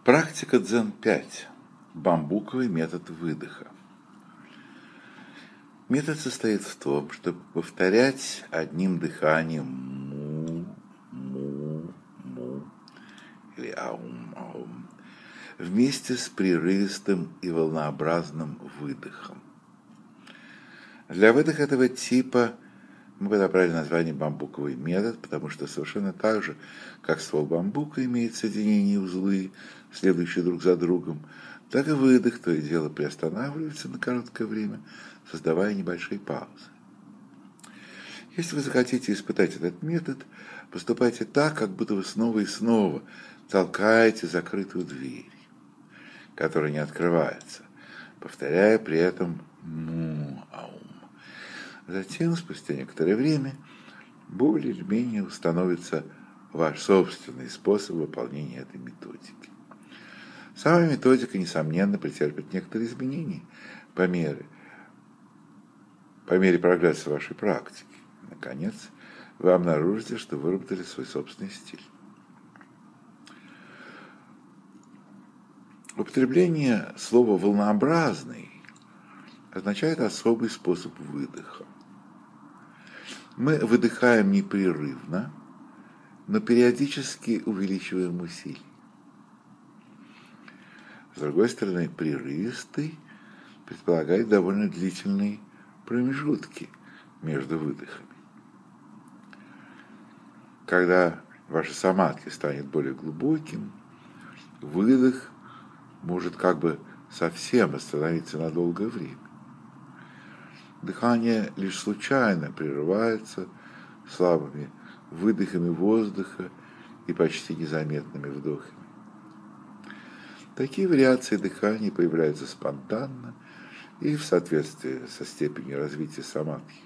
Практика Дзен-5. Бамбуковый метод выдоха. Метод состоит в том, чтобы повторять одним дыханием му или аум вместе с прерывистым и волнообразным выдохом. Для выдоха этого типа мы подобрали название бамбуковый метод, потому что совершенно так же, как ствол бамбука имеет соединения и узлы, следующие друг за другом, так и выдох то и дело приостанавливается на короткое время, создавая небольшие паузы. Если вы захотите испытать этот метод, поступайте так, как будто вы снова и снова толкаете закрытую дверь, которая не открывается, повторяя при этом му-аум. Затем, спустя некоторое время, более или менее установится ваш собственный способ выполнения этой методики. Сама методика, несомненно, претерпит некоторые изменения по мере прогресса вашей практики. Наконец, вы обнаружите, что выработали свой собственный стиль. Употребление слова «волнообразный» означает особый способ выдоха. Мы выдыхаем непрерывно, но периодически увеличиваем усилие. С другой стороны, прерывистый предполагает довольно длительные промежутки между выдохами. Когда ваша самадхи станет более глубоким, выдох может как бы совсем остановиться на долгое время. Дыхание лишь случайно прерывается слабыми выдохами воздуха и почти незаметными вдохами. Такие вариации дыхания появляются спонтанно и в соответствии со степенью развития самадхи.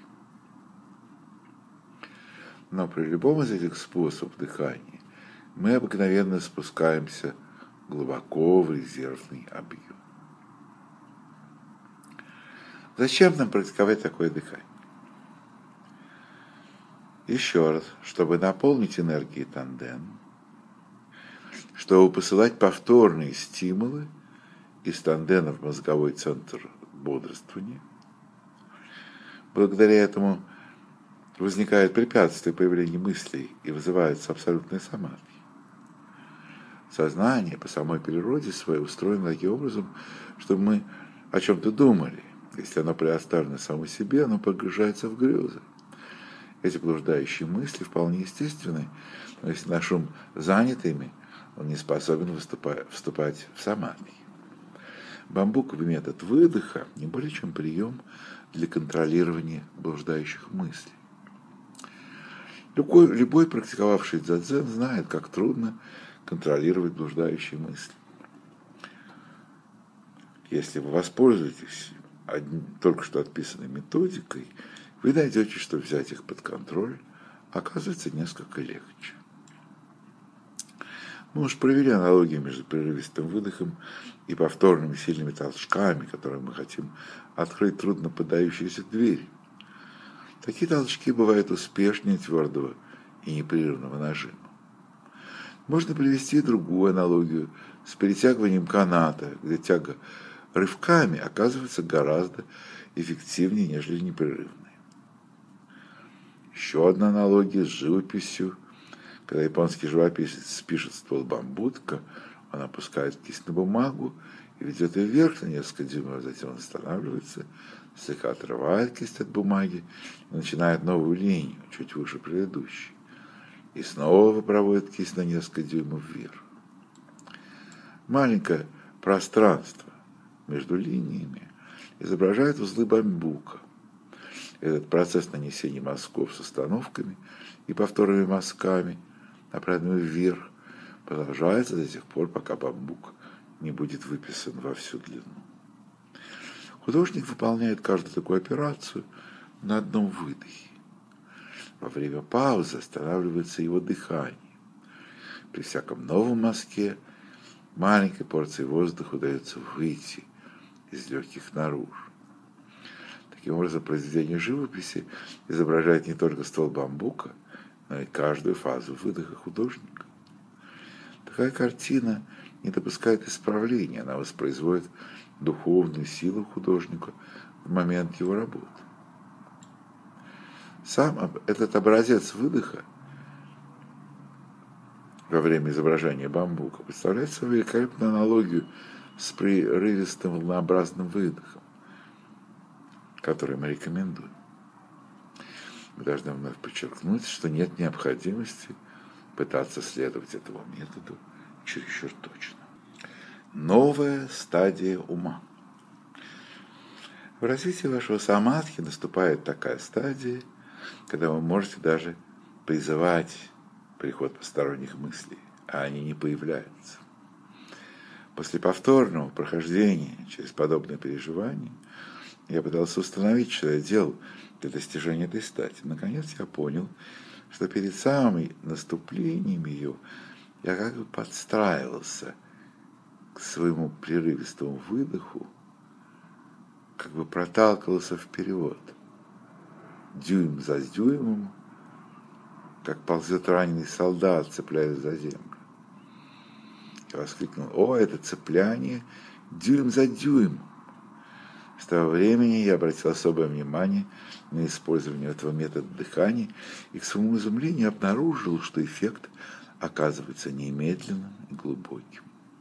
Но при любом из этих способов дыхания мы обыкновенно спускаемся глубоко в резервный объем. Зачем нам практиковать такое дыхание? Еще раз, чтобы наполнить энергией танден, чтобы посылать повторные стимулы из тандена в мозговой центр бодрствования. Благодаря этому возникает препятствие появлению мыслей и вызывается абсолютная самадхи. Сознание по самой природе своей устроено таким образом, чтобы мы о чем-то думали. Если оно предоставлено само себе, оно погружается в грезы. Эти блуждающие мысли вполне естественны, но если наш ум занят ими, он не способен вступать в самадхи. Бамбуковый метод выдоха не более чем прием для контролирования блуждающих мыслей. Любой практиковавший дзен знает, как трудно контролировать блуждающие мысли. Если вы воспользуетесь только что описанной методикой, вы найдете, что взять их под контроль оказывается несколько легче. Мы уж провели аналогию между прерывистым выдохом и повторными сильными толчками, которые мы хотим открыть трудно поддающиеся двери. Такие толчки бывают успешнее твердого и непрерывного нажима. Можно привести другую аналогию с перетягиванием каната, где тяга рывками оказывается гораздо эффективнее, нежели непрерывной. Еще одна аналогия с живописью. Когда японский живописец пишет ствол бамбука, он опускает кисть на бумагу и ведет ее вверх на несколько дюймов, затем он останавливается, слегка отрывает кисть от бумаги и начинает новую линию, чуть выше предыдущей. И снова проводит кисть на несколько дюймов вверх. Маленькое пространство между линиями изображает узлы бамбука. Этот процесс нанесения мазков с остановками и повторными мазками, направленными вверх, продолжается до тех пор, пока бамбук не будет выписан во всю длину. Художник выполняет каждую такую операцию на одном выдохе. Во время паузы останавливается его дыхание. При всяком новом мазке маленькой порции воздуха удается выйти из легких наружу. Таким образом, произведение живописи изображает не только ствол бамбука, но и каждую фазу выдоха художника. Такая картина не допускает исправления, она воспроизводит духовную силу художника в момент его работы. Сам этот образец выдоха во время изображения бамбука представляет собой великолепную аналогию с прерывистым волнообразным выдохом, который мы рекомендуем. Мы должны вновь подчеркнуть, что нет необходимости пытаться следовать этому методу чересчур точно. Новая стадия ума. В развитии вашего самадхи наступает такая стадия, когда вы можете даже призывать приход посторонних мыслей, а они не появляются. После повторного прохождения через подобные переживания я пытался установить, что я делал для достижения этой стадии. Наконец я понял, что перед самым наступлением ее я как бы подстраивался к своему прерывистому выдоху, как бы проталкивался вперед, дюйм за дюймом, как ползет раненый солдат, цепляясь за землю. Я воскликнул: «О, это цепляние дюйм за дюймом!» С того времени я обратил особое внимание на использование этого метода дыхания и к своему изумлению обнаружил, что эффект оказывается немедленным и глубоким.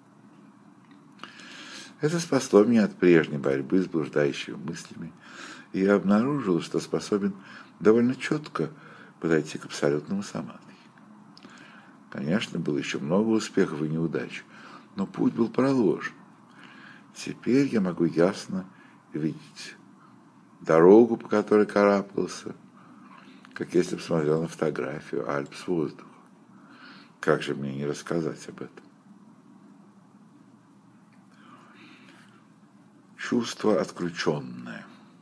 Это спасло меня от прежней борьбы с блуждающими мыслями, и я обнаружил, что способен довольно четко подойти к абсолютному самадхи. Конечно, было еще много успехов и неудач, но путь был проложен. Теперь я могу ясно видеть дорогу, по которой карабкался, как если бы смотрел на фотографию Альп с воздуха. Как же мне не рассказать об этом? Чувство отключенное.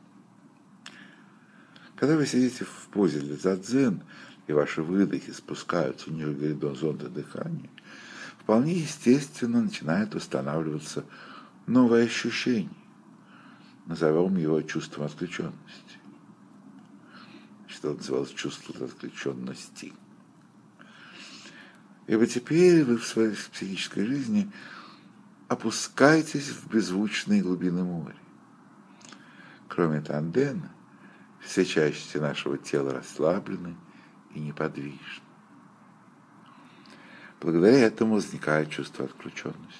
Когда вы сидите в позе для дзен, и ваши выдохи спускаются ниже горизонта дыхания, вполне естественно начинает устанавливаться новое ощущение. Назовем его чувством отключенности. Что называлось чувство отключенности. Ибо теперь вы в своей психической жизни опускаетесь в беззвучные глубины моря. Кроме тандена, все части нашего тела расслаблены и неподвижны. Благодаря этому возникает чувство отключенности.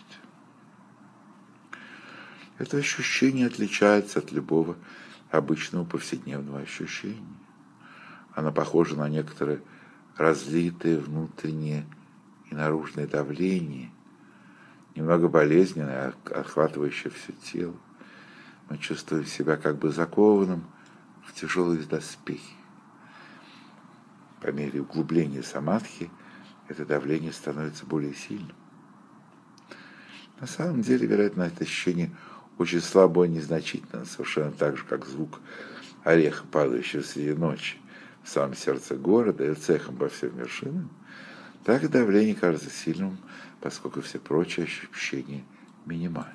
Это ощущение отличается от любого обычного повседневного ощущения. Оно похоже на некоторое разлитое внутреннее и наружное давление, немного болезненное, охватывающее все тело. Мы чувствуем себя как бы закованным в тяжелые доспехи. По мере углубления самадхи это давление становится более сильным. На самом деле, вероятно, это ощущение очень слабо и незначительно, совершенно так же, как звук ореха, падающего среди ночи в самом сердце города и цехом по всем вершинам, так и давление кажется сильным, поскольку все прочие ощущения минимальны.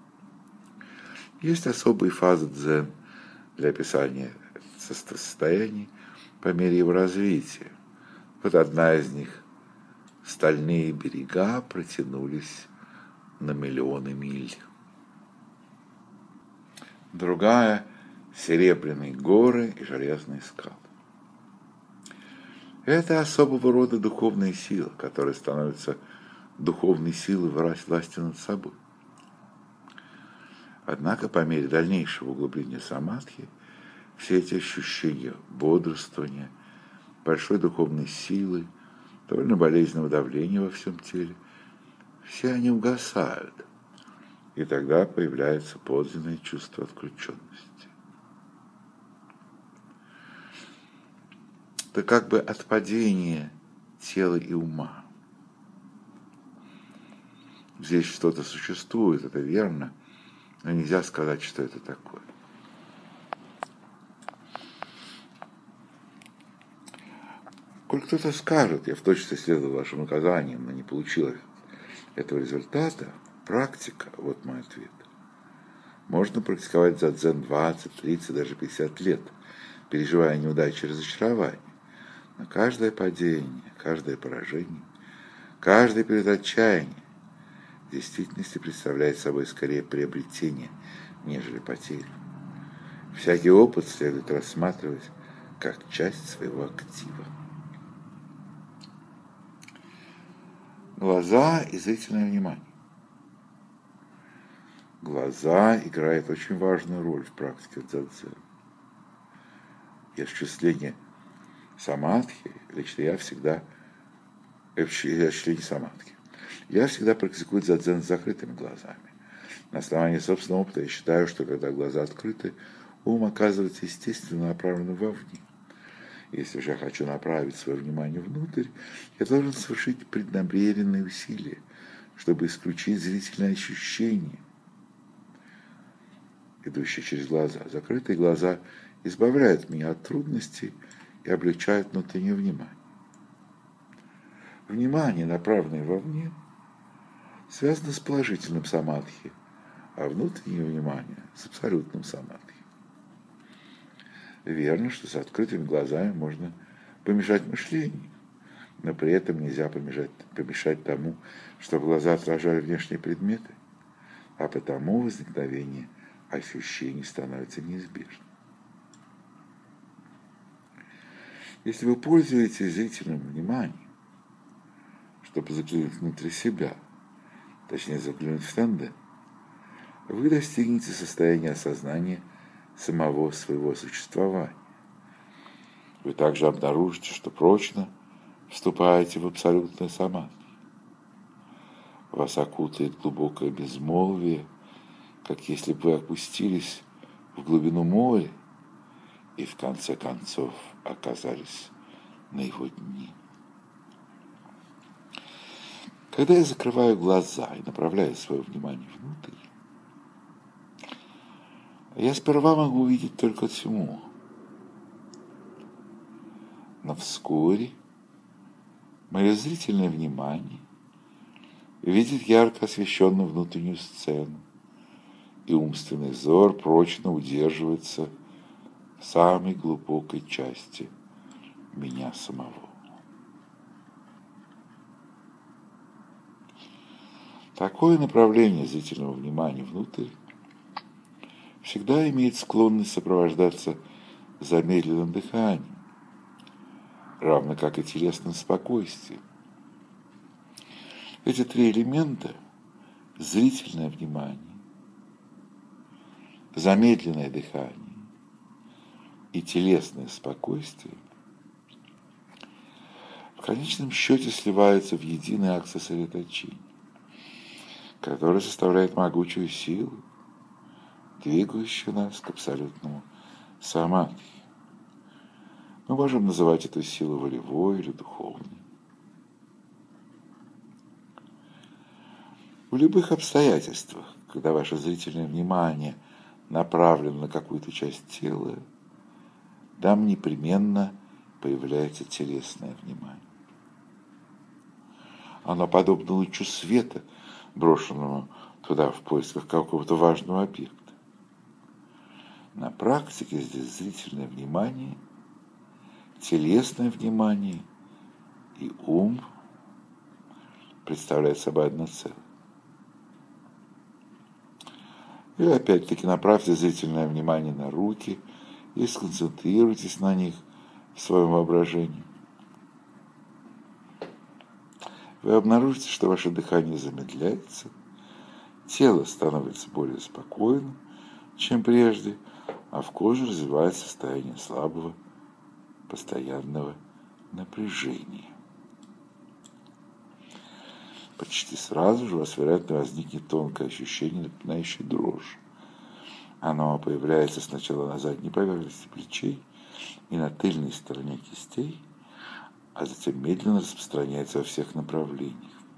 Есть особые фазы дзен для описания состояний по мере его развития. Вот одна из них: стальные берега протянулись на миллионы миль. Другая — серебряные горы и железные скалы. Это особого рода духовная сила, которая становится духовной силой власти над собой. Однако по мере дальнейшего углубления самадхи все эти ощущения бодрствования, большой духовной силы, довольно болезненного давления во всем теле, все они угасают, и тогда появляется подлинное чувство отключенности. Это как бы отпадение тела и ума. Здесь что-то существует, это верно, но нельзя сказать, что это такое. Коль кто-то скажет: я в точности следовал вашим указаниям, но не получил этого результата, практика — вот мой ответ. Можно практиковать дзен 20, 30, даже 50 лет, переживая неудачи и разочарования. Но каждое падение, каждое поражение, каждый период отчаяния действительности представляет собой скорее приобретение, нежели потерю. Всякий опыт следует рассматривать как часть своего актива. Глаза и зрительное внимание. Глаза играют очень важную роль в практике дзен. И осуществление самадхи, лично я всегда практикую дзен с закрытыми глазами. На основании собственного опыта я считаю, что когда глаза открыты, ум оказывается естественно направленным вовне. Если же я хочу направить свое внимание внутрь, я должен совершить преднамеренные усилия, чтобы исключить зрительные ощущения, идущие через глаза. Закрытые глаза избавляют меня от трудностей и облегчают внутреннее внимание. Внимание, направленное вовне, связано с положительным самадхи, а внутреннее внимание с абсолютным самадхи. Верно, что с открытыми глазами можно помешать мышлению, но при этом нельзя помешать тому, чтобы глаза отражали внешние предметы, а потому возникновение ощущений становится неизбежным. Если вы пользуетесь зрительным вниманием, чтобы заглянуть внутрь себя, точнее заглянуть в тандем, вы достигнете состояния осознания самого своего существования. Вы также обнаружите, что прочно вступаете в абсолютное самадхи. Вас окутает глубокое безмолвие, как если бы вы опустились в глубину моря и в конце концов оказались на его дне. Когда я закрываю глаза и направляю свое внимание внутрь, я сперва могу увидеть только тьму, но вскоре мое зрительное внимание видит ярко освещенную внутреннюю сцену, и умственный взор прочно удерживается в самой глубокой части меня самого. Такое направление зрительного внимания внутрь всегда имеет склонность сопровождаться замедленным дыханием, равно как и телесным спокойствием. Эти три элемента – зрительное внимание, замедленное дыхание и телесное спокойствие – в конечном счете сливаются в единый акт сосредоточения, который составляет могучую силу, двигающую нас к абсолютному самадхи. Мы можем называть эту силу волевой или духовной. В любых обстоятельствах, когда ваше зрительное внимание направлено на какую-то часть тела, там непременно появляется телесное внимание. Оно подобно лучу света, брошенному туда в поисках какого-то важного объекта. На практике здесь зрительное внимание, телесное внимание и ум представляют собой одно целое. И опять-таки направьте зрительное внимание на руки и сконцентрируйтесь на них в своем воображении. Вы обнаружите, что ваше дыхание замедляется, тело становится более спокойным, чем прежде, а в коже развивается состояние слабого, постоянного напряжения. Почти сразу же у вас, вероятно, возникнет тонкое ощущение, напоминающее дрожь. Оно появляется сначала на задней поверхности плечей и на тыльной стороне кистей, а затем медленно распространяется во всех направлениях.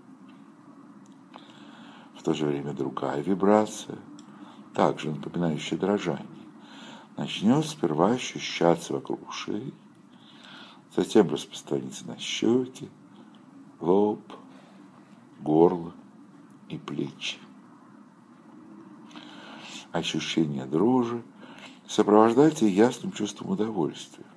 В то же время другая вибрация, также напоминающая дрожание, начнет сперва ощущаться вокруг шеи, затем распространится на щеки, лоб, горло и плечи. Ощущение дрожи сопровождайте ясным чувством удовольствия,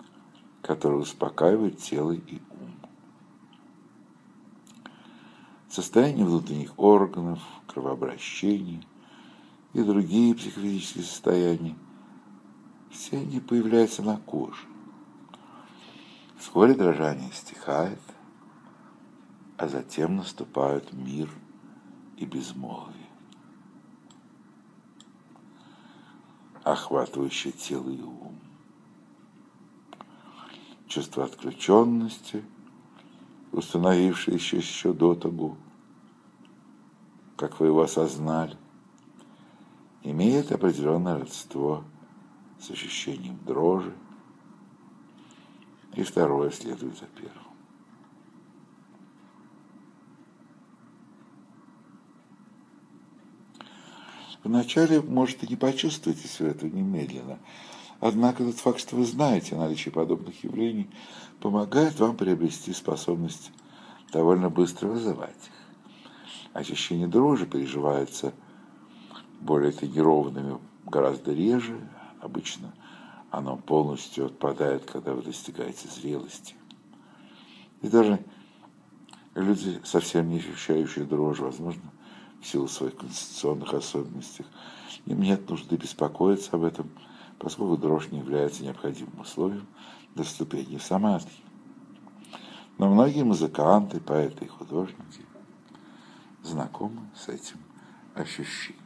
которое успокаивает тело и ум. состояние внутренних органов, кровообращение и другие психофизические состояния, все они появляются на коже. Вскоре дрожание стихает, а затем наступают мир и безмолвие, охватывающее тело и ум. Чувство отключенности, установившееся еще до того, как вы его осознали, имеет определенное родство с ощущением дрожи, и второе следует за первым. Вначале, может, и не почувствуете все это немедленно, однако тот факт, что вы знаете о наличии подобных явлений, помогает вам приобрести способность довольно быстро вызывать их. Ощущение дрожи переживается более тренированными гораздо реже, обычно оно полностью отпадает, когда вы достигаете зрелости. И даже люди, совсем не ощущающие дрожь, возможно, в силу своих конституционных особенностей, им нет нужды беспокоиться об этом, поскольку дрожь не является необходимым условием для вступления в самадхи. Но многие музыканты, поэты и художники знакомы с этим ощущением.